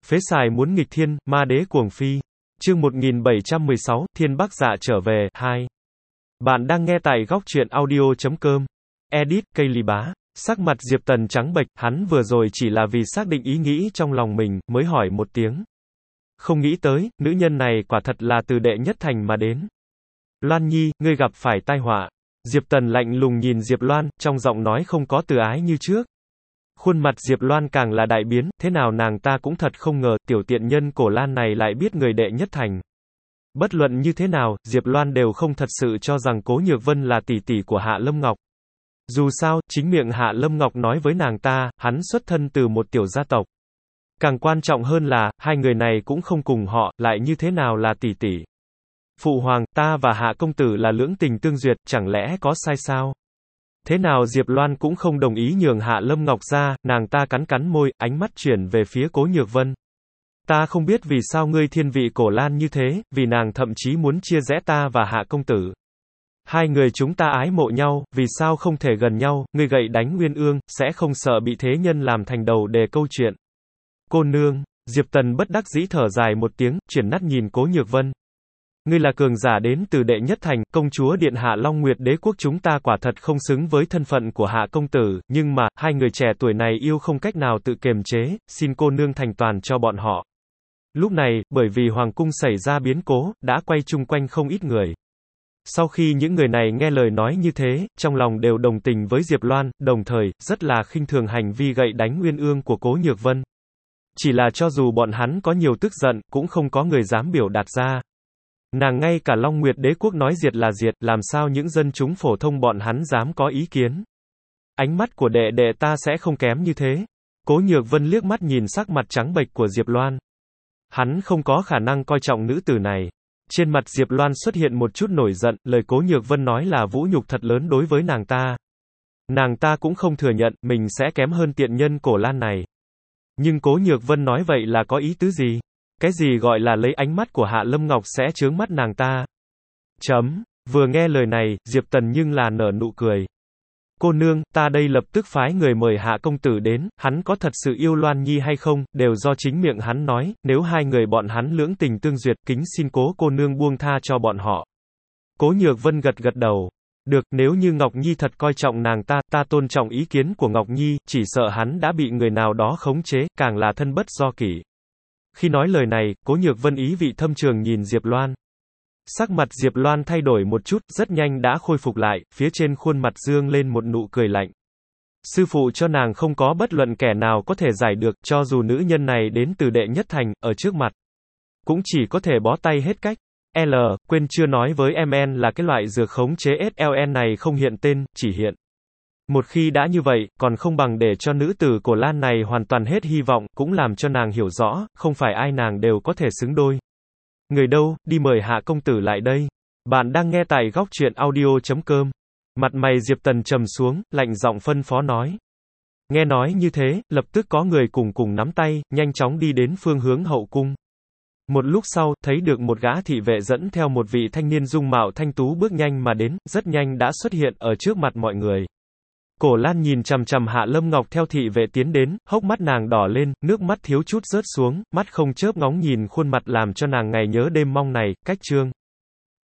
Phế xài muốn nghịch thiên, ma đế cuồng phi. Chương 1716, Thiên Bắc Dạ trở về, 2. Bạn đang nghe tại góc truyện audio.com. Edit, cây lì bá. Sắc mặt Diệp Tần trắng bệch, hắn vừa rồi chỉ là vì xác định ý nghĩ trong lòng mình, mới hỏi một tiếng. Không nghĩ tới, nữ nhân này quả thật là từ đệ nhất thành mà đến. Loan Nhi, ngươi gặp phải tai họa. Diệp Tần lạnh lùng nhìn Diệp Loan, trong giọng nói không có từ ái như trước. Khuôn mặt Diệp Loan càng là đại biến, thế nào nàng ta cũng thật không ngờ, tiểu tiện nhân Cổ Lan này lại biết người đệ nhất thành. Bất luận như thế nào, Diệp Loan đều không thật sự cho rằng Cố Nhược Vân là tỷ tỷ của Hạ Lâm Ngọc. Dù sao, chính miệng Hạ Lâm Ngọc nói với nàng ta, hắn xuất thân từ một tiểu gia tộc. Càng quan trọng hơn là, hai người này cũng không cùng họ, lại như thế nào là tỷ tỷ. Phụ hoàng, ta và Hạ công tử là lưỡng tình tương duyệt, chẳng lẽ có sai sao? Thế nào Diệp Loan cũng không đồng ý nhường Hạ Lâm Ngọc ra, nàng ta cắn cắn môi, ánh mắt chuyển về phía Cố Nhược Vân. Ta không biết vì sao ngươi thiên vị Cổ Lan như thế, vì nàng thậm chí muốn chia rẽ ta và Hạ công tử. Hai người chúng ta ái mộ nhau, vì sao không thể gần nhau, ngươi gậy đánh Nguyên Ương, sẽ không sợ bị thế nhân làm thành đầu đề câu chuyện. Cô nương, Diệp Tần bất đắc dĩ thở dài một tiếng, chuyển mắt nhìn Cố Nhược Vân. Ngươi là cường giả đến từ đệ nhất thành, công chúa điện hạ Long Nguyệt đế quốc chúng ta quả thật không xứng với thân phận của Hạ công tử, nhưng mà, hai người trẻ tuổi này yêu không cách nào tự kiềm chế, xin cô nương thành toàn cho bọn họ. Lúc này, bởi vì hoàng cung xảy ra biến cố, đã quay chung quanh không ít người. Sau khi những người này nghe lời nói như thế, trong lòng đều đồng tình với Diệp Loan, đồng thời, rất là khinh thường hành vi gậy đánh Nguyên Ương của Cố Nhược Vân. Chỉ là cho dù bọn hắn có nhiều tức giận, cũng không có người dám biểu đạt ra. Nàng ngay cả Long Nguyệt đế quốc nói diệt là diệt, làm sao những dân chúng phổ thông bọn hắn dám có ý kiến. Ánh mắt của đệ đệ ta sẽ không kém như thế. Cố Nhược Vân liếc mắt nhìn sắc mặt trắng bệch của Diệp Loan. Hắn không có khả năng coi trọng nữ tử này. Trên mặt Diệp Loan xuất hiện một chút nổi giận, lời Cố Nhược Vân nói là vũ nhục thật lớn đối với nàng ta. Nàng ta cũng không thừa nhận, mình sẽ kém hơn tiện nhân Cổ Lan này. Nhưng Cố Nhược Vân nói vậy là có ý tứ gì? Cái gì gọi là lấy ánh mắt của Hạ Lâm Ngọc sẽ chướng mắt nàng ta? Vừa nghe lời này, Diệp Tần nhưng là nở nụ cười. Cô nương, ta đây lập tức phái người mời Hạ công tử đến, hắn có thật sự yêu Loan Nhi hay không, đều do chính miệng hắn nói, nếu hai người bọn hắn lưỡng tình tương duyệt, kính xin Cố cô nương buông tha cho bọn họ. Cố Nhược Vân gật gật đầu. Được, nếu như Ngọc Nhi thật coi trọng nàng ta, ta tôn trọng ý kiến của Ngọc Nhi, chỉ sợ hắn đã bị người nào đó khống chế, càng là thân bất do kỷ. Khi nói lời này, Cố Nhược Vân ý vị thâm trường nhìn Diệp Loan. Sắc mặt Diệp Loan thay đổi một chút, rất nhanh đã khôi phục lại, phía trên khuôn mặt dương lên một nụ cười lạnh. Sư phụ cho nàng không có bất luận kẻ nào có thể giải được, cho dù nữ nhân này đến từ đệ nhất thành, ở trước mặt. Cũng chỉ có thể bó tay hết cách. Quên chưa nói với MN là cái loại dược khống chế SLN này không hiện tên, chỉ hiện. Một khi đã như vậy, còn không bằng để cho nữ tử Cổ Lan này hoàn toàn hết hy vọng, cũng làm cho nàng hiểu rõ, không phải ai nàng đều có thể xứng đôi. Người đâu, đi mời Hạ công tử lại đây. Bạn đang nghe tại góc truyện audio.com. Mặt mày Diệp Tần trầm xuống, lạnh giọng phân phó nói. Nghe nói như thế, lập tức có người cùng nắm tay, nhanh chóng đi đến phương hướng hậu cung. Một lúc sau, thấy được một gã thị vệ dẫn theo một vị thanh niên dung mạo thanh tú bước nhanh mà đến, rất nhanh đã xuất hiện ở trước mặt mọi người. Cổ Lan nhìn chằm chằm Hạ Lâm Ngọc theo thị vệ tiến đến, hốc mắt nàng đỏ lên, nước mắt thiếu chút rớt xuống, mắt không chớp ngóng nhìn khuôn mặt làm cho nàng ngày nhớ đêm mong này, cách trương.